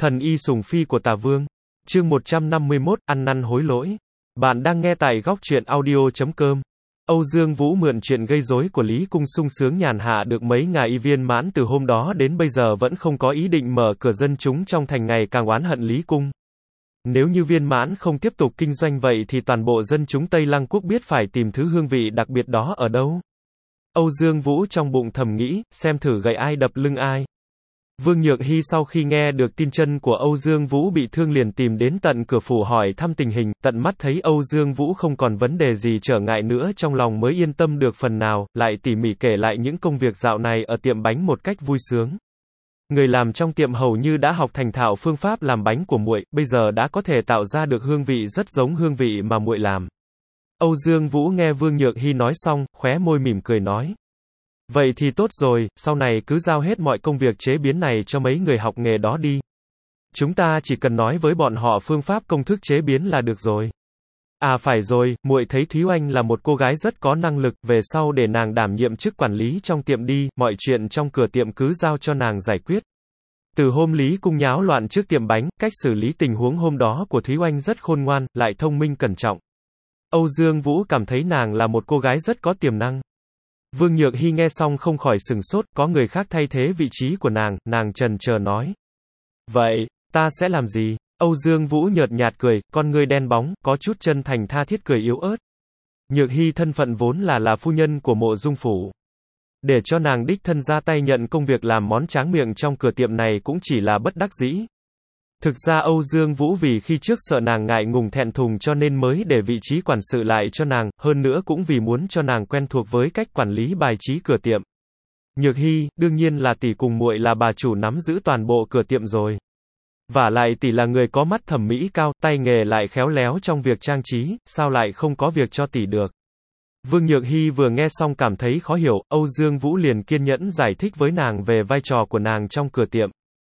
Thần y sùng phi của Tả Vương. Chương 151, ăn năn hối lỗi. Bạn đang nghe tại góc truyện audio.com. Âu Dương Vũ mượn chuyện gây rối của Lý Cung sung sướng nhàn hạ được mấy ngày, y Viên Mãn từ hôm đó đến bây giờ vẫn không có ý định mở cửa, dân chúng trong thành ngày càng oán hận Lý Cung. Nếu như Viên Mãn không tiếp tục kinh doanh vậy thì toàn bộ dân chúng Tây Lăng Quốc biết phải tìm thứ hương vị đặc biệt đó ở đâu. Âu Dương Vũ trong bụng thầm nghĩ, xem thử gậy ai đập lưng ai. Vương Nhược Hy sau khi nghe được tin chân của Âu Dương Vũ bị thương liền tìm đến tận cửa phủ hỏi thăm tình hình, tận mắt thấy Âu Dương Vũ không còn vấn đề gì trở ngại nữa, trong lòng mới yên tâm được phần nào, lại tỉ mỉ kể lại những công việc dạo này ở tiệm bánh một cách vui sướng. Người làm trong tiệm hầu như đã học thành thạo phương pháp làm bánh của muội, bây giờ đã có thể tạo ra được hương vị rất giống hương vị mà muội làm. Âu Dương Vũ nghe Vương Nhược Hy nói xong, khóe môi mỉm cười nói. Vậy thì tốt rồi, sau này cứ giao hết mọi công việc chế biến này cho mấy người học nghề đó đi. Chúng ta chỉ cần nói với bọn họ phương pháp công thức chế biến là được rồi. À phải rồi, muội thấy Thúy Oanh là một cô gái rất có năng lực, về sau để nàng đảm nhiệm chức quản lý trong tiệm đi, mọi chuyện trong cửa tiệm cứ giao cho nàng giải quyết. Từ hôm Lý Cung nháo loạn trước tiệm bánh, cách xử lý tình huống hôm đó của Thúy Oanh rất khôn ngoan, lại thông minh cẩn trọng. Âu Dương Vũ cảm thấy nàng là một cô gái rất có tiềm năng. Vương Nhược Hy nghe xong không khỏi sửng sốt, có người khác thay thế vị trí của nàng chần chờ nói. Vậy, ta sẽ làm gì? Âu Dương Vũ nhợt nhạt cười, con ngươi đen bóng, có chút chân thành tha thiết cười yếu ớt. Nhược Hy thân phận vốn là phu nhân của Mộ Dung phủ. Để cho nàng đích thân ra tay nhận công việc làm món tráng miệng trong cửa tiệm này cũng chỉ là bất đắc dĩ. Thực ra Âu Dương Vũ vì khi trước sợ nàng ngại ngùng thẹn thùng cho nên mới để vị trí quản sự lại cho nàng, hơn nữa cũng vì muốn cho nàng quen thuộc với cách quản lý bài trí cửa tiệm. Nhược Hy, đương nhiên là tỷ cùng muội là bà chủ nắm giữ toàn bộ cửa tiệm rồi. Vả lại tỷ là người có mắt thẩm mỹ cao, tay nghề lại khéo léo trong việc trang trí, sao lại không có việc cho tỷ được. Vương Nhược Hy vừa nghe xong cảm thấy khó hiểu, Âu Dương Vũ liền kiên nhẫn giải thích với nàng về vai trò của nàng trong cửa tiệm.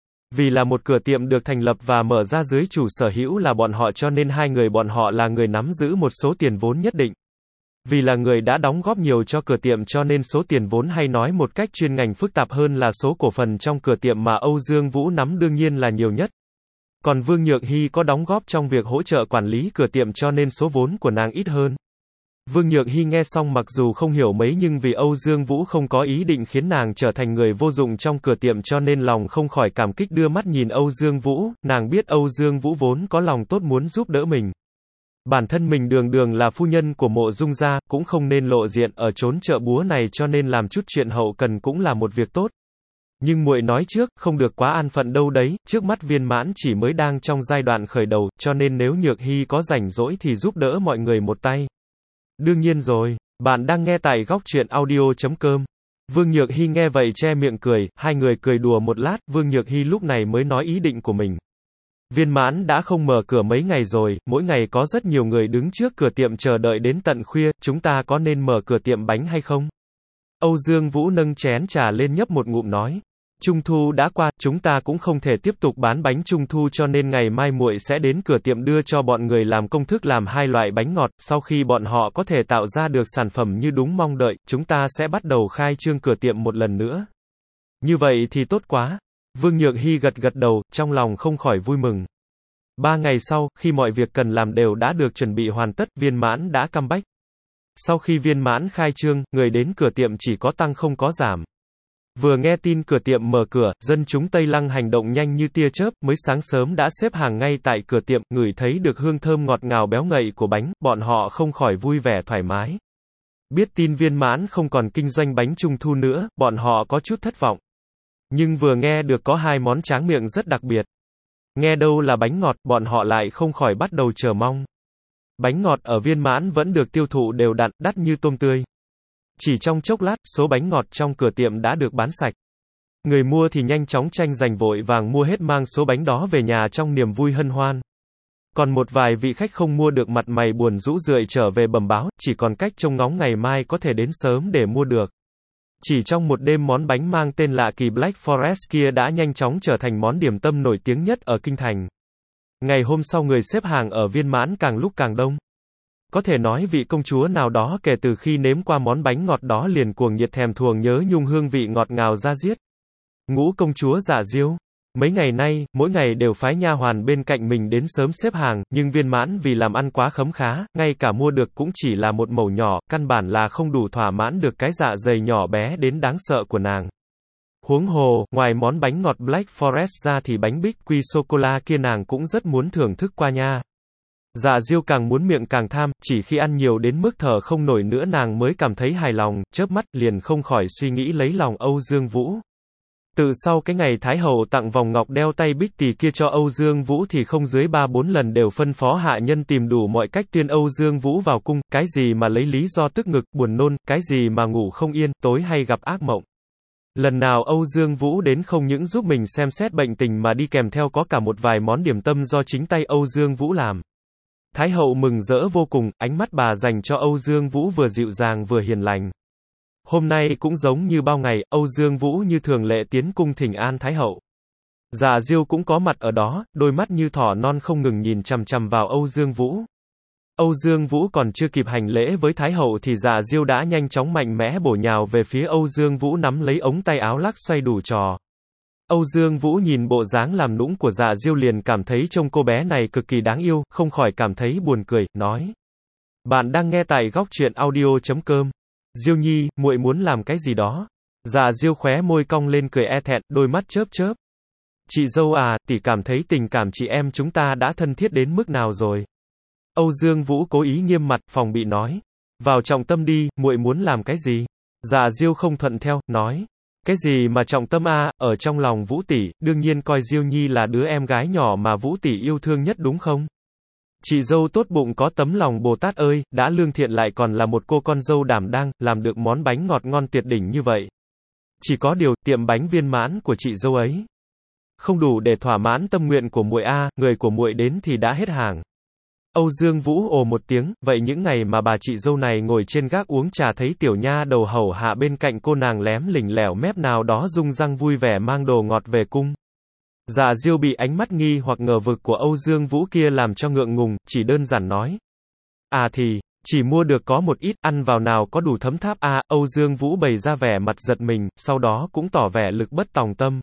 Vì là một cửa tiệm được thành lập và mở ra dưới chủ sở hữu là bọn họ cho nên hai người bọn họ là người nắm giữ một số tiền vốn nhất định. Vì là người đã đóng góp nhiều cho cửa tiệm cho nên số tiền vốn hay nói một cách chuyên ngành phức tạp hơn là số cổ phần trong cửa tiệm mà Âu Dương Vũ nắm đương nhiên là nhiều nhất. Còn Vương Nhược Hy có đóng góp trong việc hỗ trợ quản lý cửa tiệm cho nên số vốn của nàng ít hơn. Vương Nhược Hy nghe xong mặc dù không hiểu mấy nhưng vì Âu Dương Vũ không có ý định khiến nàng trở thành người vô dụng trong cửa tiệm cho nên lòng không khỏi cảm kích đưa mắt nhìn Âu Dương Vũ, nàng biết Âu Dương Vũ vốn có lòng tốt muốn giúp đỡ mình. Bản thân mình đường là phu nhân của Mộ Dung gia, cũng không nên lộ diện ở chốn chợ búa này cho nên làm chút chuyện hậu cần cũng là một việc tốt. Nhưng muội nói trước, không được quá an phận đâu đấy, trước mắt Viên Mãn chỉ mới đang trong giai đoạn khởi đầu, cho nên nếu Nhược Hy có rảnh rỗi thì giúp đỡ mọi người một tay. Đương nhiên rồi, bạn đang nghe tại góc truyện audio.com. Vương Nhược Hy nghe vậy che miệng cười, hai người cười đùa một lát, Vương Nhược Hy lúc này mới nói ý định của mình. Viên Mãn đã không mở cửa mấy ngày rồi, mỗi ngày có rất nhiều người đứng trước cửa tiệm chờ đợi đến tận khuya, chúng ta có nên mở cửa tiệm bánh hay không? Âu Dương Vũ nâng chén trà lên nhấp một ngụm nói. Trung thu đã qua, chúng ta cũng không thể tiếp tục bán bánh trung thu cho nên ngày mai muội sẽ đến cửa tiệm đưa cho bọn người làm công thức làm hai loại bánh ngọt, sau khi bọn họ có thể tạo ra được sản phẩm như đúng mong đợi, chúng ta sẽ bắt đầu khai trương cửa tiệm một lần nữa. Như vậy thì tốt quá. Vương Nhược Hy gật đầu, trong lòng không khỏi vui mừng. 3 ngày sau, khi mọi việc cần làm đều đã được chuẩn bị hoàn tất, Viên Mãn đã comeback. Sau khi Viên Mãn khai trương, người đến cửa tiệm chỉ có tăng không có giảm. Vừa nghe tin cửa tiệm mở cửa, dân chúng Tây Lăng hành động nhanh như tia chớp, mới sáng sớm đã xếp hàng ngay tại cửa tiệm, ngửi thấy được hương thơm ngọt ngào béo ngậy của bánh, bọn họ không khỏi vui vẻ thoải mái. Biết tin Viên Mãn không còn kinh doanh bánh trung thu nữa, bọn họ có chút thất vọng. Nhưng vừa nghe được có hai món tráng miệng rất đặc biệt. Nghe đâu là bánh ngọt, bọn họ lại không khỏi bắt đầu chờ mong. Bánh ngọt ở Viên Mãn vẫn được tiêu thụ đều đặn, đắt như tôm tươi. Chỉ trong chốc lát, số bánh ngọt trong cửa tiệm đã được bán sạch. Người mua thì nhanh chóng tranh giành vội vàng mua hết mang số bánh đó về nhà trong niềm vui hân hoan. Còn một vài vị khách không mua được mặt mày buồn rũ rượi trở về bẩm báo, chỉ còn cách trông ngóng ngày mai có thể đến sớm để mua được. Chỉ trong một đêm món bánh mang tên lạ kỳ Black Forest kia đã nhanh chóng trở thành món điểm tâm nổi tiếng nhất ở kinh thành. Ngày hôm sau người xếp hàng ở Viên Mãn càng lúc càng đông. Có thể nói vị công chúa nào đó kể từ khi nếm qua món bánh ngọt đó liền cuồng nhiệt thèm thuồng nhớ nhung hương vị ngọt ngào da diết. Ngũ công chúa Dạ Diêu. Mấy ngày nay, mỗi ngày đều phái nha hoàn bên cạnh mình đến sớm xếp hàng, nhưng Viên Mãn vì làm ăn quá khấm khá, ngay cả mua được cũng chỉ là một mẩu nhỏ, căn bản là không đủ thỏa mãn được cái dạ dày nhỏ bé đến đáng sợ của nàng. Huống hồ, ngoài món bánh ngọt Black Forest ra thì bánh bích quy sô-cô-la kia nàng cũng rất muốn thưởng thức qua nha. Dạ Diêu càng muốn miệng càng tham, chỉ khi ăn nhiều đến mức thở không nổi nữa nàng mới cảm thấy hài lòng, chớp mắt liền không khỏi suy nghĩ lấy lòng Âu Dương Vũ. Từ sau cái ngày Thái Hậu tặng vòng ngọc đeo tay bích tỷ kia cho Âu Dương Vũ thì không dưới 3-4 lần đều phân phó hạ nhân tìm đủ mọi cách tuyên Âu Dương Vũ vào cung, cái gì mà lấy lý do tức ngực, buồn nôn, cái gì mà ngủ không yên, tối hay gặp ác mộng. Lần nào Âu Dương Vũ đến không những giúp mình xem xét bệnh tình mà đi kèm theo có cả một vài món điểm tâm do chính tay Âu Dương Vũ làm. Thái Hậu mừng rỡ vô cùng, ánh mắt bà dành cho Âu Dương Vũ vừa dịu dàng vừa hiền lành. Hôm nay cũng giống như bao ngày, Âu Dương Vũ như thường lệ tiến cung thỉnh an Thái Hậu. Dạ Diêu cũng có mặt ở đó, đôi mắt như thỏ non không ngừng nhìn chằm chằm vào Âu Dương Vũ. Âu Dương Vũ còn chưa kịp hành lễ với Thái Hậu thì Dạ Diêu đã nhanh chóng mạnh mẽ bổ nhào về phía Âu Dương Vũ nắm lấy ống tay áo lắc xoay đủ trò. Âu Dương Vũ nhìn bộ dáng làm nũng của Dạ Diêu liền cảm thấy trông cô bé này cực kỳ đáng yêu, không khỏi cảm thấy buồn cười, nói. Bạn đang nghe tại góc truyện audio.com. Diêu Nhi, muội muốn làm cái gì đó? Dạ Diêu khóe môi cong lên cười e thẹn, đôi mắt chớp chớp. Chị dâu à, tỷ cảm thấy tình cảm chị em chúng ta đã thân thiết đến mức nào rồi? Âu Dương Vũ cố ý nghiêm mặt, phòng bị nói. Vào trọng tâm đi, muội muốn làm cái gì? Dạ Diêu không thuận theo, nói. Cái gì mà trọng tâm a? Ở trong lòng Vũ tỷ, đương nhiên coi Diêu Nhi là đứa em gái nhỏ mà Vũ tỷ yêu thương nhất đúng không? Chị dâu tốt bụng có tấm lòng Bồ Tát ơi, đã lương thiện lại còn là một cô con dâu đảm đang, làm được món bánh ngọt ngon tuyệt đỉnh như vậy. Chỉ có điều, tiệm bánh Viên Mãn của chị dâu ấy không đủ để thỏa mãn tâm nguyện của muội a, người của muội đến thì đã hết hàng. Âu Dương Vũ ồ một tiếng, vậy những ngày mà bà chị dâu này ngồi trên gác uống trà thấy tiểu nha đầu hầu hạ bên cạnh cô nàng lém lỉnh lẻo mép nào đó rung răng vui vẻ mang đồ ngọt về cung. Dạ Diêu bị ánh mắt nghi hoặc ngờ vực của Âu Dương Vũ kia làm cho ngượng ngùng, chỉ đơn giản nói. À thì, chỉ mua được có một ít, ăn vào nào có đủ thấm tháp a. Âu Dương Vũ bày ra vẻ mặt giật mình, sau đó cũng tỏ vẻ lực bất tòng tâm.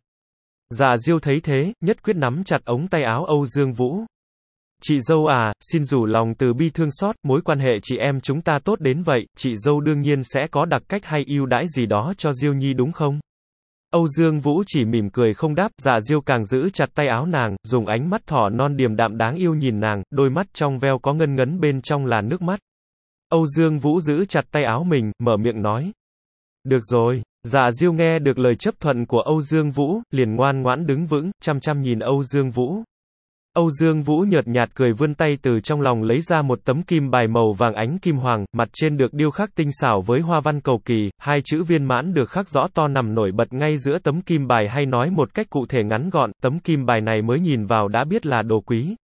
Dạ Diêu thấy thế, nhất quyết nắm chặt ống tay áo Âu Dương Vũ. Chị dâu à, xin rủ lòng từ bi thương xót, mối quan hệ chị em chúng ta tốt đến vậy, chị dâu đương nhiên sẽ có đặc cách hay ưu đãi gì đó cho Diêu Nhi đúng không? Âu Dương Vũ chỉ mỉm cười không đáp, Dạ Diêu càng giữ chặt tay áo nàng, dùng ánh mắt thỏ non điềm đạm đáng yêu nhìn nàng, đôi mắt trong veo có ngân ngấn bên trong là nước mắt. Âu Dương Vũ giữ chặt tay áo mình, mở miệng nói. Được rồi. Dạ Diêu nghe được lời chấp thuận của Âu Dương Vũ, liền ngoan ngoãn đứng vững, chăm chăm nhìn Âu Dương Vũ. Âu Dương Vũ nhợt nhạt cười vươn tay từ trong lòng lấy ra một tấm kim bài màu vàng ánh kim hoàng, mặt trên được điêu khắc tinh xảo với hoa văn cầu kỳ, hai chữ Viên Mãn được khắc rõ to nằm nổi bật ngay giữa tấm kim bài, hay nói một cách cụ thể ngắn gọn, tấm kim bài này mới nhìn vào đã biết là đồ quý.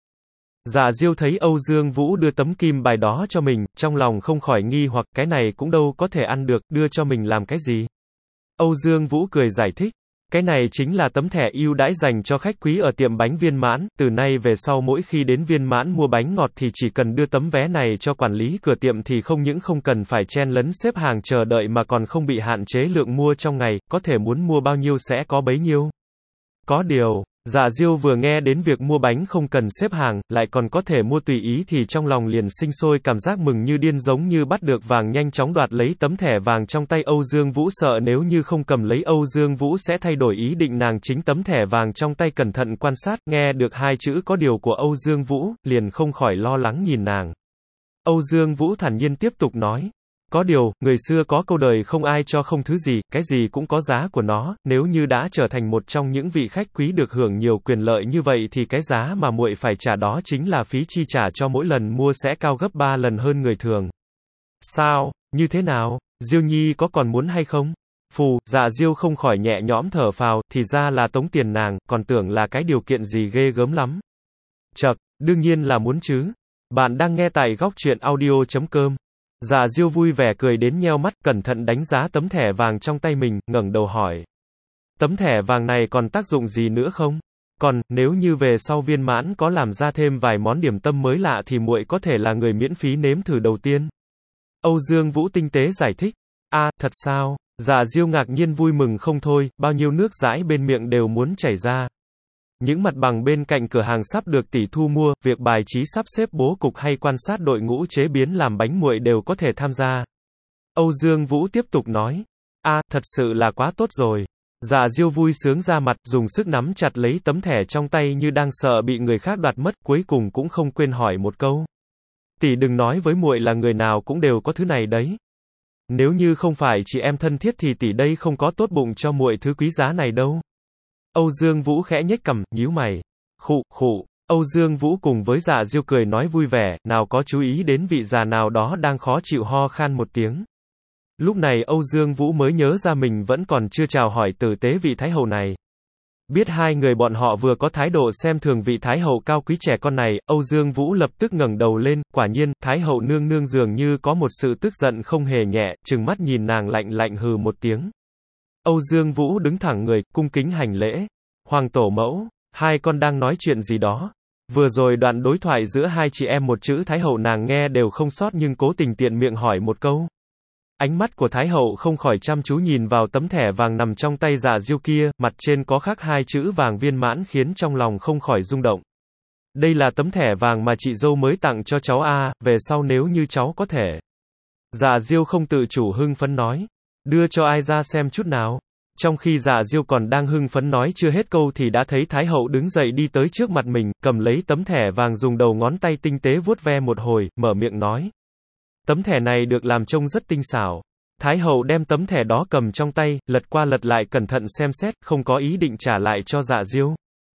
Dạ Diêu thấy Âu Dương Vũ đưa tấm kim bài đó cho mình, trong lòng không khỏi nghi hoặc cái này cũng đâu có thể ăn được, đưa cho mình làm cái gì? Âu Dương Vũ cười giải thích. Cái này chính là tấm thẻ ưu đãi dành cho khách quý ở tiệm bánh Viên Mãn, từ nay về sau mỗi khi đến Viên Mãn mua bánh ngọt thì chỉ cần đưa tấm vé này cho quản lý cửa tiệm thì không những không cần phải chen lấn xếp hàng chờ đợi mà còn không bị hạn chế lượng mua trong ngày, có thể muốn mua bao nhiêu sẽ có bấy nhiêu. Có điều, Dạ Diêu vừa nghe đến việc mua bánh không cần xếp hàng, lại còn có thể mua tùy ý thì trong lòng liền sinh sôi cảm giác mừng như điên, giống như bắt được vàng, nhanh chóng đoạt lấy tấm thẻ vàng trong tay Âu Dương Vũ, sợ nếu như không cầm lấy Âu Dương Vũ sẽ thay đổi ý định. Nàng chính tấm thẻ vàng trong tay cẩn thận quan sát, nghe được hai chữ có điều của Âu Dương Vũ, liền không khỏi lo lắng nhìn nàng. Âu Dương Vũ thản nhiên tiếp tục nói. Có điều, người xưa có câu đời không ai cho không thứ gì, cái gì cũng có giá của nó, nếu như đã trở thành một trong những vị khách quý được hưởng nhiều quyền lợi như vậy thì cái giá mà muội phải trả đó chính là phí chi trả cho mỗi lần mua sẽ cao gấp 3 lần hơn người thường. Sao, như thế nào, Diêu Nhi có còn muốn hay không? Phù, Dạ Diêu không khỏi nhẹ nhõm thở phào, thì ra là tống tiền nàng, còn tưởng là cái điều kiện gì ghê gớm lắm. Chậc, đương nhiên là muốn chứ. Bạn đang nghe tại góc truyện audio.com. Dạ Diêu vui vẻ cười đến nheo mắt, cẩn thận đánh giá tấm thẻ vàng trong tay mình, ngẩng đầu hỏi. Tấm thẻ vàng này còn tác dụng gì nữa không? Còn, nếu như về sau Viên Mãn có làm ra thêm vài món điểm tâm mới lạ thì muội có thể là người miễn phí nếm thử đầu tiên. Âu Dương Vũ tinh tế giải thích. À, thật sao? Dạ Diêu ngạc nhiên vui mừng không thôi, bao nhiêu nước dãi bên miệng đều muốn chảy ra. Những mặt bằng bên cạnh cửa hàng sắp được tỷ thu mua, việc bài trí sắp xếp bố cục hay quan sát đội ngũ chế biến làm bánh nguội đều có thể tham gia. Âu Dương Vũ tiếp tục nói. Thật sự là quá tốt rồi. Dạ Diêu vui sướng ra mặt, dùng sức nắm chặt lấy tấm thẻ trong tay như đang sợ bị người khác đoạt mất, cuối cùng cũng không quên hỏi một câu. Tỷ đừng nói với muội là người nào cũng đều có thứ này đấy. Nếu như không phải chị em thân thiết thì tỷ đây không có tốt bụng cho muội thứ quý giá này đâu. Âu Dương Vũ khẽ nhếch cằm, nhíu mày. Khụ. Âu Dương Vũ cùng với Dạ Diêu cười nói vui vẻ, nào có chú ý đến vị già nào đó đang khó chịu ho khan một tiếng. Lúc này Âu Dương Vũ mới nhớ ra mình vẫn còn chưa chào hỏi tử tế vị Thái Hậu này. Biết hai người bọn họ vừa có thái độ xem thường vị Thái Hậu cao quý trẻ con này, Âu Dương Vũ lập tức ngẩng đầu lên, quả nhiên, Thái Hậu nương nương dường như có một sự tức giận không hề nhẹ, trừng mắt nhìn nàng lạnh lạnh hừ một tiếng. Âu Dương Vũ đứng thẳng người, cung kính hành lễ. Hoàng tổ mẫu, hai con đang nói chuyện gì đó? Vừa rồi đoạn đối thoại giữa hai chị em một chữ Thái Hậu nàng nghe đều không sót nhưng cố tình tiện miệng hỏi một câu. Ánh mắt của Thái Hậu không khỏi chăm chú nhìn vào tấm thẻ vàng nằm trong tay Dạ Diêu kia, mặt trên có khắc hai chữ vàng viên mãn khiến trong lòng không khỏi rung động. Đây là tấm thẻ vàng mà chị dâu mới tặng cho cháu về sau nếu như cháu có thể. Dạ Diêu không tự chủ hưng phấn nói. Đưa cho ai ra xem chút nào. Trong khi Dạ Diêu còn đang hưng phấn nói chưa hết câu thì đã thấy Thái Hậu đứng dậy đi tới trước mặt mình, cầm lấy tấm thẻ vàng dùng đầu ngón tay tinh tế vuốt ve một hồi, mở miệng nói. Tấm thẻ này được làm trông rất tinh xảo. Thái Hậu đem tấm thẻ đó cầm trong tay, lật qua lật lại cẩn thận xem xét, không có ý định trả lại cho Dạ Diêu.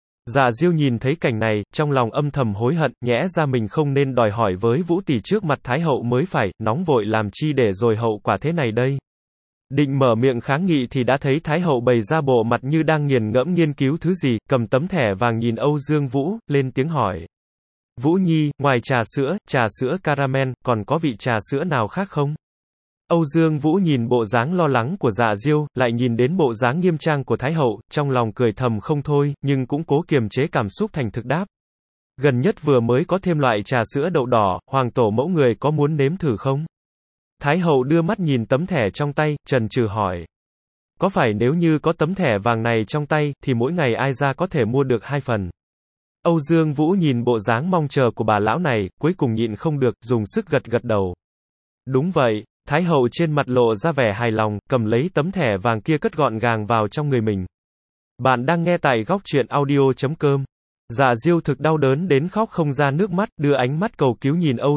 Dạ Diêu nhìn thấy cảnh này, trong lòng âm thầm hối hận, nhẽ ra mình không nên đòi hỏi với Vũ tỷ trước mặt Thái Hậu mới phải, nóng vội làm chi để rồi hậu quả thế này đây. Định mở miệng kháng nghị thì đã thấy Thái Hậu bày ra bộ mặt như đang nghiền ngẫm nghiên cứu thứ gì, cầm tấm thẻ vàng nhìn Âu Dương Vũ, lên tiếng hỏi. Vũ Nhi, ngoài trà sữa caramel, còn có vị trà sữa nào khác không? Âu Dương Vũ nhìn bộ dáng lo lắng của Dạ Diêu, lại nhìn đến bộ dáng nghiêm trang của Thái Hậu, trong lòng cười thầm không thôi, nhưng cũng cố kiềm chế cảm xúc thành thực đáp. Gần nhất vừa mới có thêm loại trà sữa đậu đỏ, hoàng tổ mẫu người có muốn nếm thử không? Thái Hậu đưa mắt nhìn tấm thẻ trong tay, chần chừ hỏi. Có phải nếu như có tấm thẻ vàng này trong tay, thì mỗi ngày ai ra có thể mua được 2 phần? Âu Dương Vũ nhìn bộ dáng mong chờ của bà lão này, cuối cùng nhịn không được, dùng sức gật đầu. Đúng vậy, Thái Hậu trên mặt lộ ra vẻ hài lòng, cầm lấy tấm thẻ vàng kia cất gọn gàng vào trong người mình. Bạn đang nghe tại góc truyện audio.com. Dạ Diêu thực đau đớn đến khóc không ra nước mắt, đưa ánh mắt cầu cứu nhìn Âu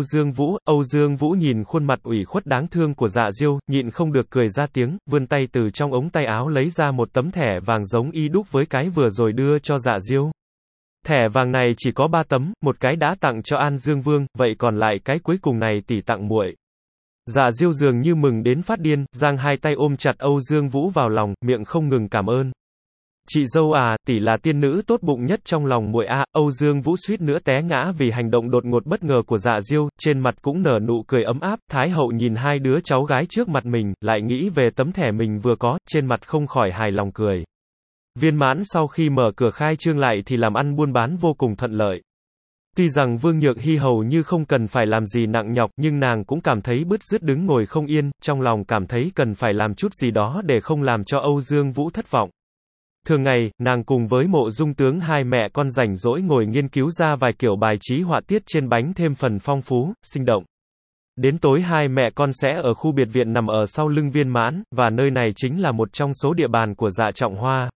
Dương Vũ nhìn khuôn mặt ủy khuất đáng thương của Dạ Diêu, nhịn không được cười ra tiếng, vươn tay từ trong ống tay áo lấy ra một tấm thẻ vàng giống y đúc với cái vừa rồi đưa cho Dạ Diêu. Thẻ vàng này chỉ có 3 tấm, một cái đã tặng cho An Dương Vương, vậy còn lại cái cuối cùng này tỷ tặng muội. Dạ Diêu dường như mừng đến phát điên, giang hai tay ôm chặt Âu Dương Vũ vào lòng, miệng không ngừng cảm ơn. Chị dâu tỷ là tiên nữ tốt bụng nhất trong lòng muội Âu Dương Vũ suýt nữa té ngã vì hành động đột ngột bất ngờ của Dạ Diêu, trên mặt cũng nở nụ cười ấm áp. Thái Hậu nhìn hai đứa cháu gái trước mặt mình, lại nghĩ về tấm thẻ mình vừa có, trên mặt không khỏi hài lòng cười. Viên mãn sau khi mở cửa khai trương lại thì làm ăn buôn bán vô cùng thuận lợi. Tuy rằng Vương Nhược Hy hầu như không cần phải làm gì nặng nhọc nhưng nàng cũng cảm thấy bứt rứt đứng ngồi không yên, trong lòng cảm thấy cần phải làm chút gì đó để không làm cho Âu Dương Vũ thất vọng. Thường ngày, nàng cùng với Mộ Dung Tướng hai mẹ con rảnh rỗi ngồi nghiên cứu ra vài kiểu bài trí họa tiết trên bánh thêm phần phong phú, sinh động. Đến tối hai mẹ con sẽ ở khu biệt viện nằm ở sau lưng Viên Mãn, và nơi này chính là một trong số địa bàn của Dạ Trọng Hoa.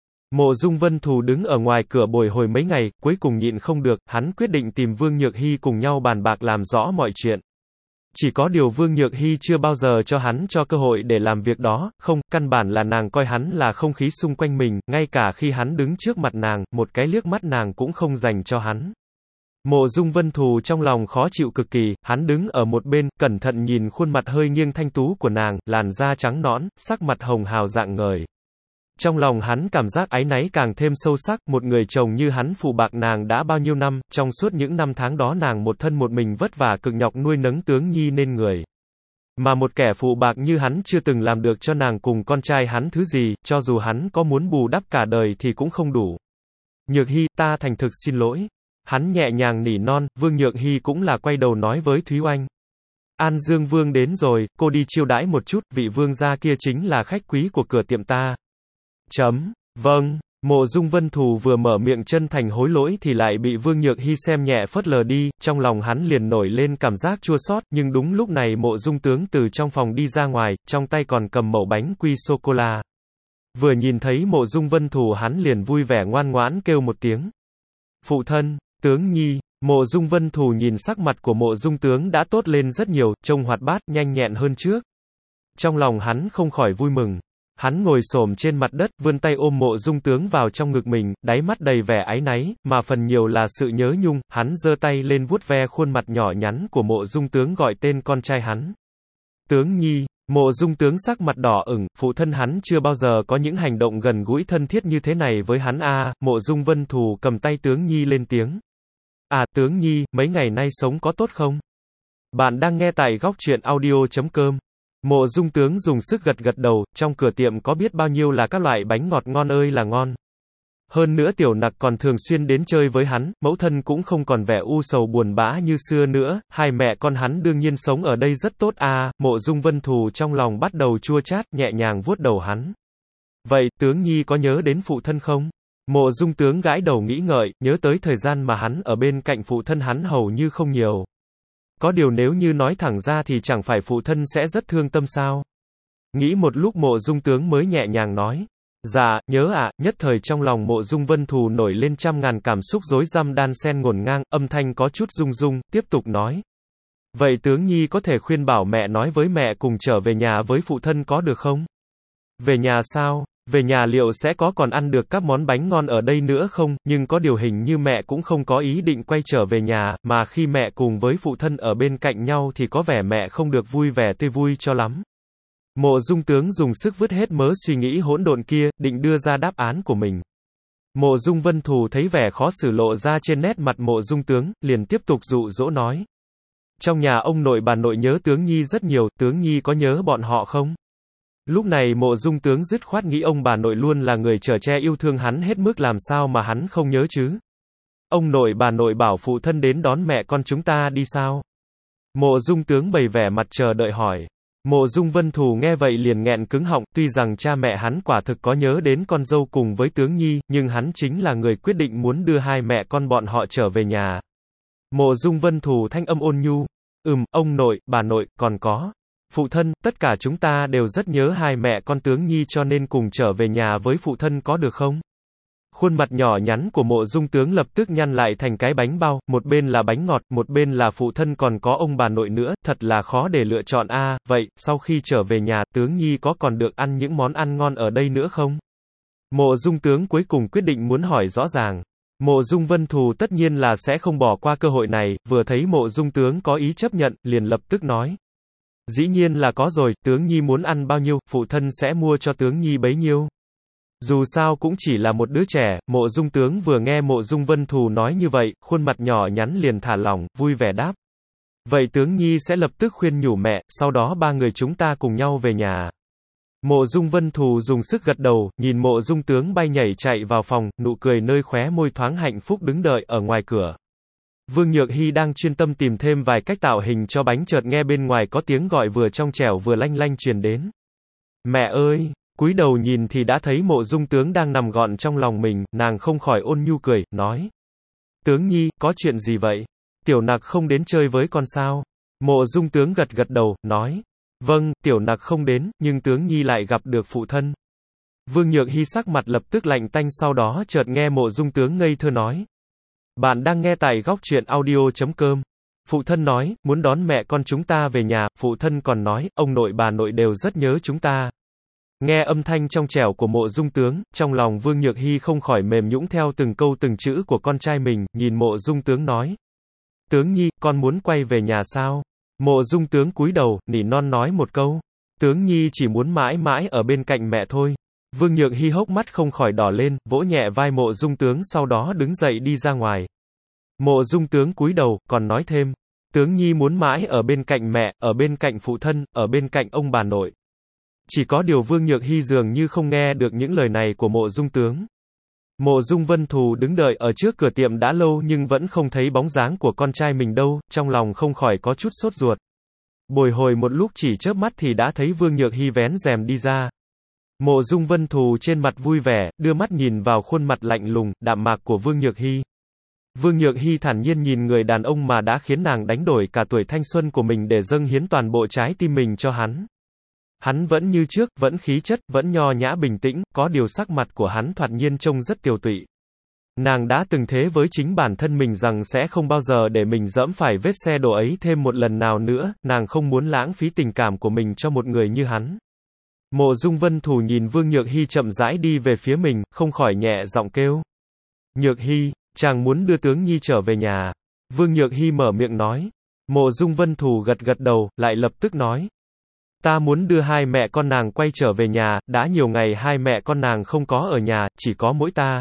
Mộ Dung Vân Thù đứng ở ngoài cửa bồi hồi mấy ngày, cuối cùng nhịn không được, hắn quyết định tìm Vương Nhược Hy cùng nhau bàn bạc làm rõ mọi chuyện. Chỉ có điều Vương Nhược Hy chưa bao giờ cho hắn cho cơ hội để làm việc đó, không, căn bản là nàng coi hắn là không khí xung quanh mình, ngay cả khi hắn đứng trước mặt nàng, một cái liếc mắt nàng cũng không dành cho hắn. Mộ Dung Vân Thù trong lòng khó chịu cực kỳ, hắn đứng ở một bên, cẩn thận nhìn khuôn mặt hơi nghiêng thanh tú của nàng, làn da trắng nõn, sắc mặt hồng hào rạng ngời. Trong lòng hắn cảm giác áy náy càng thêm sâu sắc, một người chồng như hắn phụ bạc nàng đã bao nhiêu năm, trong suốt những năm tháng đó nàng một thân một mình vất vả cực nhọc nuôi nấng tướng nhi nên người. Mà một kẻ phụ bạc như hắn chưa từng làm được cho nàng cùng con trai hắn thứ gì, cho dù hắn có muốn bù đắp cả đời thì cũng không đủ. Nhược Hy, ta thành thực xin lỗi. Hắn nhẹ nhàng nỉ non, Vương Nhược Hy cũng là quay đầu nói với Thúy Oanh. An Dương Vương đến rồi, cô đi chiêu đãi một chút, vị vương gia kia chính là khách quý của cửa tiệm ta. Vâng, Mộ Dung Vân Thù vừa mở miệng chân thành hối lỗi thì lại bị Vương Nhược Hy xem nhẹ phớt lờ đi, trong lòng hắn liền nổi lên cảm giác chua xót, nhưng đúng lúc này Mộ Dung tướng từ trong phòng đi ra ngoài, trong tay còn cầm mẩu bánh quy sô-cô-la. Vừa nhìn thấy Mộ Dung Vân Thù hắn liền vui vẻ ngoan ngoãn kêu một tiếng. Phụ thân, tướng nhi. Mộ Dung Vân Thù nhìn sắc mặt của Mộ Dung tướng đã tốt lên rất nhiều, trông hoạt bát, nhanh nhẹn hơn trước. Trong lòng hắn không khỏi vui mừng. Hắn ngồi xổm trên mặt đất, vươn tay ôm Mộ Dung tướng vào trong ngực mình, đáy mắt đầy vẻ áy náy, mà phần nhiều là sự nhớ nhung, hắn giơ tay lên vuốt ve khuôn mặt nhỏ nhắn của Mộ Dung tướng gọi tên con trai hắn. Tướng nhi. Mộ Dung tướng sắc mặt đỏ ửng, phụ thân hắn chưa bao giờ có những hành động gần gũi thân thiết như thế này với hắn Mộ Dung Vân Thù cầm tay tướng nhi lên tiếng. Tướng nhi, mấy ngày nay sống có tốt không? Bạn đang nghe tại góc truyện audio.com. Mộ Dung tướng dùng sức gật gật đầu, trong cửa tiệm có biết bao nhiêu là các loại bánh ngọt ngon ơi là ngon. Hơn nữa Tiểu Nặc còn thường xuyên đến chơi với hắn, mẫu thân cũng không còn vẻ u sầu buồn bã như xưa nữa, hai mẹ con hắn đương nhiên sống ở đây rất tốt Mộ Dung Vân Thù trong lòng bắt đầu chua chát, nhẹ nhàng vuốt đầu hắn. Vậy, tướng nhi có nhớ đến phụ thân không? Mộ Dung tướng gãi đầu nghĩ ngợi, nhớ tới thời gian mà hắn ở bên cạnh phụ thân hắn hầu như không nhiều. Có điều nếu như nói thẳng ra thì chẳng phải phụ thân sẽ rất thương tâm sao? Nghĩ một lúc Mộ Dung tướng mới nhẹ nhàng nói. Dạ, nhớ nhất thời trong lòng Mộ Dung Vân Thù nổi lên trăm ngàn cảm xúc rối răm đan xen ngổn ngang, âm thanh có chút rung rung, tiếp tục nói. Vậy tướng nhi có thể khuyên bảo mẹ nói với mẹ cùng trở về nhà với phụ thân có được không? Về nhà sao? Về nhà liệu sẽ có còn ăn được các món bánh ngon ở đây nữa không? Nhưng có điều hình như mẹ cũng không có ý định quay trở về nhà, mà khi mẹ cùng với phụ thân ở bên cạnh nhau thì có vẻ mẹ không được vui vẻ tươi vui cho lắm. Mộ Dung tướng dùng sức vứt hết mớ suy nghĩ hỗn độn kia, định đưa ra đáp án của mình. Mộ Dung Vân Thù thấy vẻ khó xử lộ ra trên nét mặt Mộ Dung tướng, liền tiếp tục dụ dỗ nói. Trong nhà ông nội bà nội nhớ tướng nhi rất nhiều, tướng nhi có nhớ bọn họ không? Lúc này Mộ Dung tướng dứt khoát nghĩ ông bà nội luôn là người chở che yêu thương hắn hết mức làm sao mà hắn không nhớ chứ? Ông nội bà nội bảo phụ thân đến đón mẹ con chúng ta đi sao? Mộ Dung tướng bày vẻ mặt chờ đợi hỏi. Mộ Dung Vân Thù nghe vậy liền nghẹn cứng họng, tuy rằng cha mẹ hắn quả thực có nhớ đến con dâu cùng với tướng nhi, nhưng hắn chính là người quyết định muốn đưa hai mẹ con bọn họ trở về nhà. Mộ Dung Vân Thù thanh âm ôn nhu. Ông nội, bà nội, còn có. Phụ thân, tất cả chúng ta đều rất nhớ hai mẹ con tướng nhi cho nên cùng trở về nhà với phụ thân có được không? Khuôn mặt nhỏ nhắn của Mộ Dung tướng lập tức nhăn lại thành cái bánh bao, một bên là bánh ngọt, một bên là phụ thân còn có ông bà nội nữa, thật là khó để lựa chọn vậy, sau khi trở về nhà, tướng nhi có còn được ăn những món ăn ngon ở đây nữa không? Mộ Dung tướng cuối cùng quyết định muốn hỏi rõ ràng. Mộ Dung Vân Thù tất nhiên là sẽ không bỏ qua cơ hội này, vừa thấy Mộ Dung tướng có ý chấp nhận, liền lập tức nói. Dĩ nhiên là có rồi, tướng nhi muốn ăn bao nhiêu, phụ thân sẽ mua cho tướng nhi bấy nhiêu. Dù sao cũng chỉ là một đứa trẻ, Mộ Dung tướng vừa nghe Mộ Dung Vân Thù nói như vậy, khuôn mặt nhỏ nhắn liền thả lỏng, vui vẻ đáp. Vậy tướng nhi sẽ lập tức khuyên nhủ mẹ, sau đó ba người chúng ta cùng nhau về nhà. Mộ Dung Vân Thù dùng sức gật đầu, nhìn Mộ Dung tướng bay nhảy chạy vào phòng, nụ cười nơi khóe môi thoáng hạnh phúc đứng đợi ở ngoài cửa. Vương Nhược Hy đang chuyên tâm tìm thêm vài cách tạo hình cho bánh chợt nghe bên ngoài có tiếng gọi vừa trong trẻo vừa lanh lanh truyền đến. Mẹ ơi! Cúi đầu nhìn thì đã thấy Mộ Dung tướng đang nằm gọn trong lòng mình, nàng không khỏi ôn nhu cười, nói. Tướng nhi, có chuyện gì vậy? Tiểu Nặc không đến chơi với con sao? Mộ Dung tướng gật gật đầu, nói. Vâng, Tiểu Nặc không đến, nhưng tướng nhi lại gặp được phụ thân. Vương Nhược Hy sắc mặt lập tức lạnh tanh sau đó chợt nghe Mộ Dung tướng ngây thơ nói. Bạn đang nghe tại góc truyện audio.com. Phụ thân nói, muốn đón mẹ con chúng ta về nhà, phụ thân còn nói, ông nội bà nội đều rất nhớ chúng ta. Nghe âm thanh trong trẻo của Mộ Dung tướng, trong lòng Vương Nhược Hy không khỏi mềm nhũn theo từng câu từng chữ của con trai mình, nhìn Mộ Dung tướng nói. Tướng nhi, con muốn quay về nhà sao? Mộ Dung tướng cúi đầu, nỉ non nói một câu. Tướng nhi chỉ muốn mãi mãi ở bên cạnh mẹ thôi. Vương Nhược Hy hốc mắt không khỏi đỏ lên, vỗ nhẹ vai Mộ Dung tướng sau đó đứng dậy đi ra ngoài. Mộ Dung tướng cúi đầu, còn nói thêm. Tướng nhi muốn mãi ở bên cạnh mẹ, ở bên cạnh phụ thân, ở bên cạnh ông bà nội. Chỉ có điều Vương Nhược Hy dường như không nghe được những lời này của Mộ Dung tướng. Mộ Dung Vân Thù đứng đợi ở trước cửa tiệm đã lâu nhưng vẫn không thấy bóng dáng của con trai mình đâu, trong lòng không khỏi có chút sốt ruột. Bồi hồi một lúc chỉ chớp mắt thì đã thấy Vương Nhược Hy vén rèm đi ra. Mộ Dung Vân Thù trên mặt vui vẻ, đưa mắt nhìn vào khuôn mặt lạnh lùng, đạm mạc của Vương Nhược Hy. Vương Nhược Hy thản nhiên nhìn người đàn ông mà đã khiến nàng đánh đổi cả tuổi thanh xuân của mình để dâng hiến toàn bộ trái tim mình cho hắn. Hắn vẫn như trước, vẫn khí chất, vẫn nho nhã bình tĩnh, có điều sắc mặt của hắn thoạt nhiên trông rất tiều tụy. Nàng đã từng thế với chính bản thân mình rằng sẽ không bao giờ để mình dẫm phải vết xe đổ ấy thêm một lần nào nữa, nàng không muốn lãng phí tình cảm của mình cho một người như hắn. Mộ Dung Vân Thù nhìn Vương Nhược Hy chậm rãi đi về phía mình, không khỏi nhẹ giọng kêu. Nhược Hy, chàng muốn đưa tướng nhi trở về nhà. Vương Nhược Hy mở miệng nói. Mộ Dung Vân Thù gật gật đầu, lại lập tức nói. Ta muốn đưa hai mẹ con nàng quay trở về nhà, đã nhiều ngày hai mẹ con nàng không có ở nhà, chỉ có mỗi ta.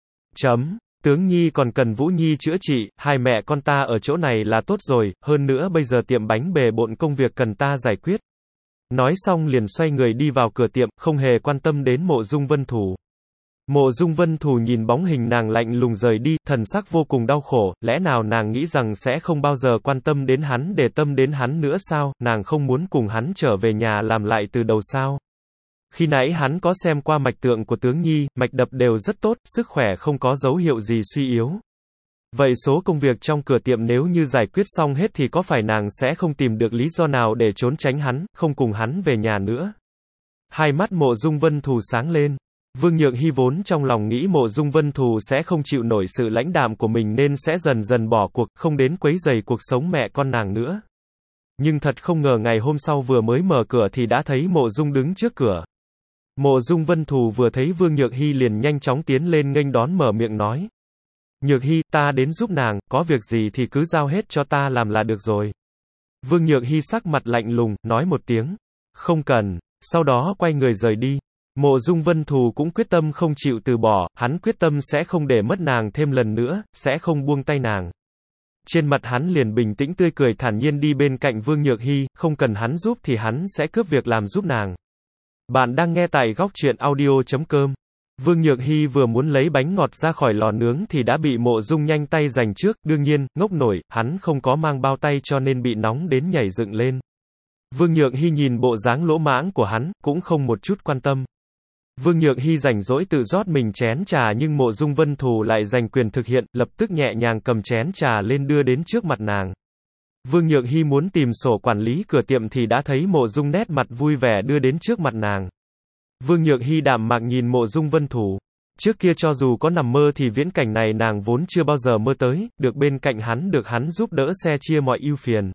Tướng nhi còn cần Vũ Nhi chữa trị, hai mẹ con ta ở chỗ này là tốt rồi, hơn nữa bây giờ tiệm bánh bề bộn công việc cần ta giải quyết. Nói xong liền xoay người đi vào cửa tiệm, không hề quan tâm đến Mộ Dung Vân Thù. Mộ Dung Vân Thù nhìn bóng hình nàng lạnh lùng rời đi, thần sắc vô cùng đau khổ, lẽ nào nàng nghĩ rằng sẽ không bao giờ quan tâm đến hắn để tâm đến hắn nữa sao, nàng không muốn cùng hắn trở về nhà làm lại từ đầu sao. Khi nãy hắn có xem qua mạch tượng của tướng nhi, mạch đập đều rất tốt, sức khỏe không có dấu hiệu gì suy yếu. Vậy số công việc trong cửa tiệm nếu như giải quyết xong hết thì có phải nàng sẽ không tìm được lý do nào để trốn tránh hắn, không cùng hắn về nhà nữa. Hai mắt Mộ Dung Vân Thù sáng lên. Vương Nhược Hy vốn trong lòng nghĩ Mộ Dung Vân Thù sẽ không chịu nổi sự lãnh đạm của mình nên sẽ dần dần bỏ cuộc, không đến quấy rầy cuộc sống mẹ con nàng nữa. Nhưng thật không ngờ ngày hôm sau vừa mới mở cửa thì đã thấy Mộ Dung đứng trước cửa. Mộ Dung Vân Thù vừa thấy Vương Nhược Hy liền nhanh chóng tiến lên nghênh đón mở miệng nói. Nhược Hy, ta đến giúp nàng, có việc gì thì cứ giao hết cho ta làm là được rồi. Vương Nhược Hy sắc mặt lạnh lùng, nói một tiếng. Không cần, sau đó quay người rời đi. Mộ Dung Vân Thù cũng quyết tâm không chịu từ bỏ, hắn quyết tâm sẽ không để mất nàng thêm lần nữa, sẽ không buông tay nàng. Trên mặt hắn liền bình tĩnh tươi cười thản nhiên đi bên cạnh Vương Nhược Hy, không cần hắn giúp thì hắn sẽ cướp việc làm giúp nàng. Bạn đang nghe tại góc truyện audio.com. Vương Nhược Hy vừa muốn lấy bánh ngọt ra khỏi lò nướng thì đã bị Mộ Dung nhanh tay giành trước, đương nhiên, ngốc nổi, hắn không có mang bao tay cho nên bị nóng đến nhảy dựng lên. Vương Nhược Hy nhìn bộ dáng lỗ mãng của hắn, cũng không một chút quan tâm. Vương Nhược Hy rảnh rỗi tự rót mình chén trà nhưng Mộ Dung Vân Thù lại giành quyền thực hiện, lập tức nhẹ nhàng cầm chén trà lên đưa đến trước mặt nàng. Vương Nhược Hy muốn tìm sổ quản lý cửa tiệm thì đã thấy Mộ Dung nét mặt vui vẻ đưa đến trước mặt nàng. Vương Nhược Hy đạm mạc nhìn Mộ Dung Vân Thù. Trước kia cho dù có nằm mơ thì viễn cảnh này nàng vốn chưa bao giờ mơ tới, được bên cạnh hắn được hắn giúp đỡ sẻ chia mọi ưu phiền.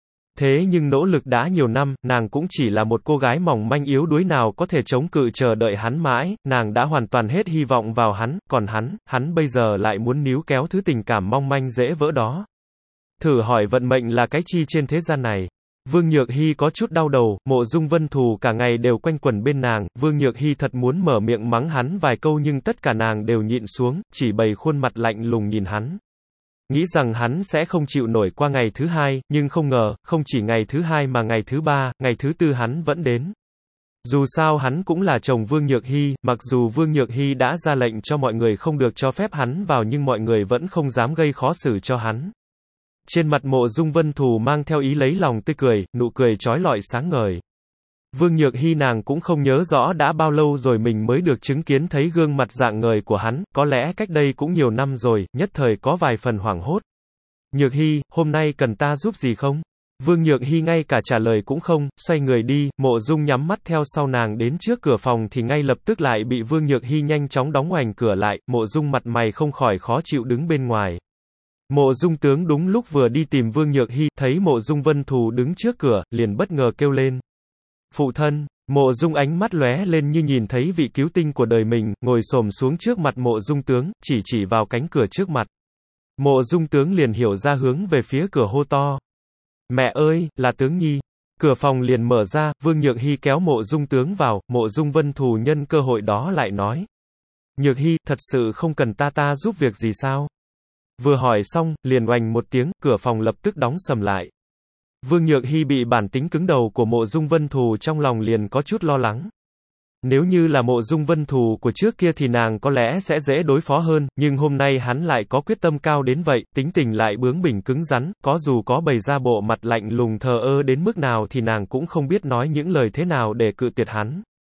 Thế nhưng nỗ lực đã nhiều năm, nàng cũng chỉ là một cô gái mỏng manh yếu đuối nào có thể chống cự chờ đợi hắn mãi, nàng đã hoàn toàn hết hy vọng vào hắn, còn hắn bây giờ lại muốn níu kéo thứ tình cảm mong manh dễ vỡ đó. Thử hỏi vận mệnh là cái chi trên thế gian này. Vương Nhược Hy có chút đau đầu, Mộ Dung Vân Thù cả ngày đều quanh quẩn bên nàng, Vương Nhược Hy thật muốn mở miệng mắng hắn vài câu nhưng tất cả nàng đều nhịn xuống, chỉ bày khuôn mặt lạnh lùng nhìn hắn. Nghĩ rằng hắn sẽ không chịu nổi qua ngày thứ hai, nhưng không ngờ, không chỉ ngày thứ hai mà ngày thứ ba, ngày thứ tư hắn vẫn đến. Dù sao hắn cũng là chồng Vương Nhược Hy, mặc dù Vương Nhược Hy đã ra lệnh cho mọi người không được cho phép hắn vào nhưng mọi người vẫn không dám gây khó xử cho hắn. Trên mặt Mộ Dung Vân Thù mang theo ý lấy lòng tươi cười, nụ cười chói lọi sáng ngời. Vương Nhược Hy nàng cũng không nhớ rõ đã bao lâu rồi mình mới được chứng kiến thấy gương mặt rạng ngời của hắn, có lẽ cách đây cũng nhiều năm rồi, nhất thời có vài phần hoảng hốt. Nhược Hy, hôm nay cần ta giúp gì không? Vương Nhược Hy ngay cả trả lời cũng không, xoay người đi, Mộ Dung nhắm mắt theo sau nàng đến trước cửa phòng thì ngay lập tức lại bị Vương Nhược Hy nhanh chóng đóng oành cửa lại, Mộ Dung mặt mày không khỏi khó chịu đứng bên ngoài. Mộ Dung tướng đúng lúc vừa đi tìm Vương Nhược Hy, thấy Mộ Dung Vân Thù đứng trước cửa, liền bất ngờ kêu lên. Phụ thân, Mộ Dung ánh mắt lóe lên như nhìn thấy vị cứu tinh của đời mình, ngồi xổm xuống trước mặt Mộ Dung tướng, chỉ vào cánh cửa trước mặt. Mộ Dung tướng liền hiểu ra hướng về phía cửa hô to. Mẹ ơi, là tướng nhi. Cửa phòng liền mở ra, Vương Nhược Hy kéo Mộ Dung tướng vào, Mộ Dung Vân Thù nhân cơ hội đó lại nói. Nhược Hy, thật sự không cần ta giúp việc gì sao? Vừa hỏi xong, liền oành một tiếng, cửa phòng lập tức đóng sầm lại. Vương Nhược Hy bị bản tính cứng đầu của Mộ Dung Vân Thù trong lòng liền có chút lo lắng. Nếu như là Mộ Dung Vân Thù của trước kia thì nàng có lẽ sẽ dễ đối phó hơn, nhưng hôm nay hắn lại có quyết tâm cao đến vậy, tính tình lại bướng bỉnh cứng rắn, có dù có bày ra bộ mặt lạnh lùng thờ ơ đến mức nào thì nàng cũng không biết nói những lời thế nào để cự tuyệt hắn.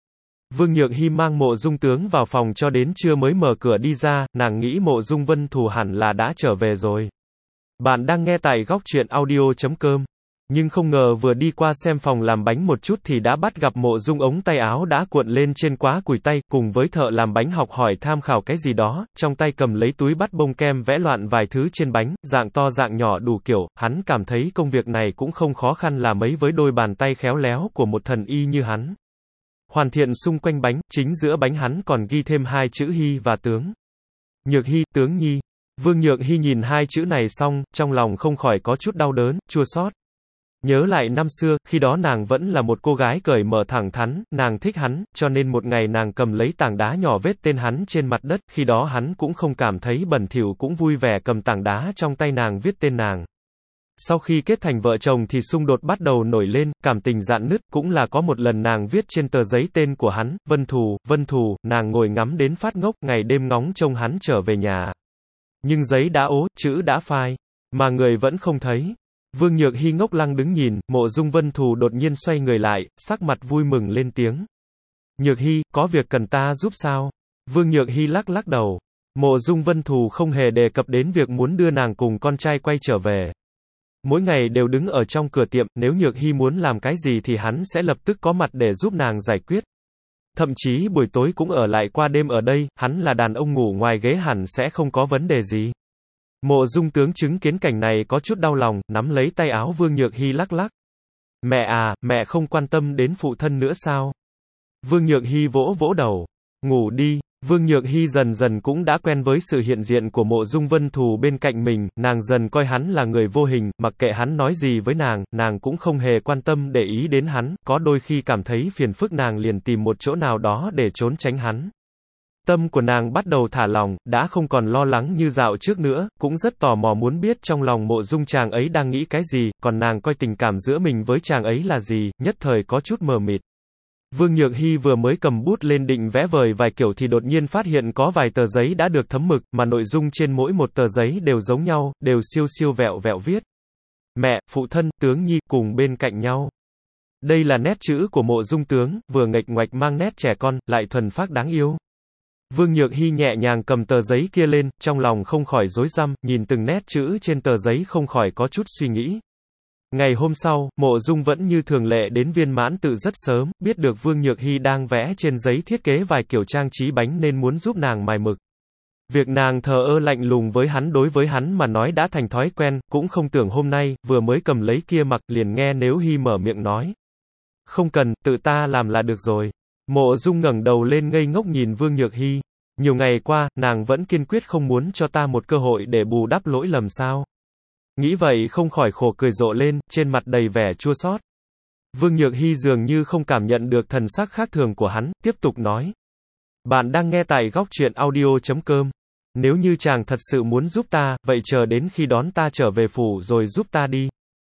Vương Nhược Hy mang Mộ Dung tướng vào phòng cho đến trưa mới mở cửa đi ra, nàng nghĩ Mộ Dung Vân Thù hẳn là đã trở về rồi. Bạn đang nghe tại góc truyện audio.com. Nhưng không ngờ vừa đi qua xem phòng làm bánh một chút thì đã bắt gặp Mộ Dung ống tay áo đã cuộn lên trên quá cùi tay, cùng với thợ làm bánh học hỏi tham khảo cái gì đó, trong tay cầm lấy túi bắt bông kem vẽ loạn vài thứ trên bánh, dạng to dạng nhỏ đủ kiểu, hắn cảm thấy công việc này cũng không khó khăn là mấy với đôi bàn tay khéo léo của một thần y như hắn. Hoàn thiện xung quanh bánh, chính giữa bánh hắn còn ghi thêm hai chữ Hy và tướng. Nhược Hy, tướng nhi. Vương Nhược Hy nhìn hai chữ này xong, trong lòng không khỏi có chút đau đớn, chua xót. Nhớ lại năm xưa, khi đó nàng vẫn là một cô gái cởi mở thẳng thắn, nàng thích hắn, cho nên một ngày nàng cầm lấy tảng đá nhỏ vết tên hắn trên mặt đất, khi đó hắn cũng không cảm thấy bẩn thỉu cũng vui vẻ cầm tảng đá trong tay nàng viết tên nàng. Sau khi kết thành vợ chồng thì xung đột bắt đầu nổi lên, cảm tình rạn nứt, cũng là có một lần nàng viết trên tờ giấy tên của hắn, Vân Thù, nàng ngồi ngắm đến phát ngốc, ngày đêm ngóng trông hắn trở về nhà. Nhưng giấy đã ố, chữ đã phai, mà người vẫn không thấy. Vương Nhược Hy ngốc lăng đứng nhìn, Mộ Dung Vân Thù đột nhiên xoay người lại, sắc mặt vui mừng lên tiếng. Nhược Hy, có việc cần ta giúp sao? Vương Nhược Hy lắc lắc đầu. Mộ Dung Vân Thù không hề đề cập đến việc muốn đưa nàng cùng con trai quay trở về. Mỗi ngày đều đứng ở trong cửa tiệm, nếu Nhược Hy muốn làm cái gì thì hắn sẽ lập tức có mặt để giúp nàng giải quyết. Thậm chí buổi tối cũng ở lại qua đêm ở đây, hắn là đàn ông ngủ ngoài ghế hẳn sẽ không có vấn đề gì. Mộ Dung tướng chứng kiến cảnh này có chút đau lòng, nắm lấy tay áo Vương Nhược Hy lắc lắc. Mẹ à, mẹ không quan tâm đến phụ thân nữa sao? Vương Nhược Hy vỗ vỗ đầu. Ngủ đi. Vương Nhược Hy dần dần cũng đã quen với sự hiện diện của Mộ Dung Vân Thù bên cạnh mình, nàng dần coi hắn là người vô hình, mặc kệ hắn nói gì với nàng cũng không hề quan tâm để ý đến hắn, có đôi khi cảm thấy phiền phức nàng liền tìm một chỗ nào đó để trốn tránh hắn. Tâm của nàng bắt đầu thả lỏng, đã không còn lo lắng như dạo trước nữa, cũng rất tò mò muốn biết trong lòng Mộ Dung chàng ấy đang nghĩ cái gì, còn nàng coi tình cảm giữa mình với chàng ấy là gì, nhất thời có chút mờ mịt. Vương Nhược Hy vừa mới cầm bút lên định vẽ vời vài kiểu thì đột nhiên phát hiện có vài tờ giấy đã được thấm mực, mà nội dung trên mỗi một tờ giấy đều giống nhau, đều siêu siêu vẹo vẹo viết. Mẹ, phụ thân, tướng nhi, cùng bên cạnh nhau. Đây là nét chữ của Mộ Dung tướng, vừa nghịch ngoạch mang nét trẻ con, lại thuần phác đáng yêu. Vương Nhược Hy nhẹ nhàng cầm tờ giấy kia lên, trong lòng không khỏi rối rắm, nhìn từng nét chữ trên tờ giấy không khỏi có chút suy nghĩ. Ngày hôm sau, Mộ Dung vẫn như thường lệ đến Viên Mãn Tự rất sớm, biết được Vương Nhược Hy đang vẽ trên giấy thiết kế vài kiểu trang trí bánh nên muốn giúp nàng mài mực. Việc nàng thờ ơ lạnh lùng với hắn đối với hắn mà nói đã thành thói quen, cũng không tưởng hôm nay, vừa mới cầm lấy kia mặc, liền nghe Nếu Hy mở miệng nói. Không cần, tự ta làm là được rồi. Mộ Dung ngẩng đầu lên ngây ngốc nhìn Vương Nhược Hy. Nhiều ngày qua, nàng vẫn kiên quyết không muốn cho ta một cơ hội để bù đắp lỗi lầm sao. Nghĩ vậy không khỏi khổ cười rộ lên, trên mặt đầy vẻ chua xót. Vương Nhược Hy dường như không cảm nhận được thần sắc khác thường của hắn, tiếp tục nói. Bạn đang nghe tại góc truyện audio.com. Nếu như chàng thật sự muốn giúp ta, vậy chờ đến khi đón ta trở về phủ rồi giúp ta đi.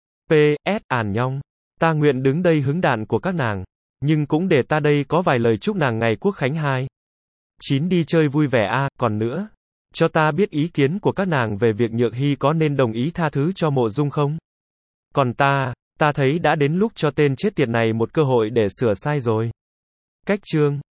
P.S. Ản Nhong. Ta nguyện đứng đây hứng đạn của các nàng. Nhưng cũng để ta đây có vài lời chúc nàng ngày Quốc Khánh 2. 9 đi chơi vui vẻ a, còn nữa. Cho ta biết ý kiến của các nàng về việc Nhược Hy có nên đồng ý tha thứ cho Mộ Dung không? Còn ta thấy đã đến lúc cho tên chết tiệt này một cơ hội để sửa sai rồi. Cách chương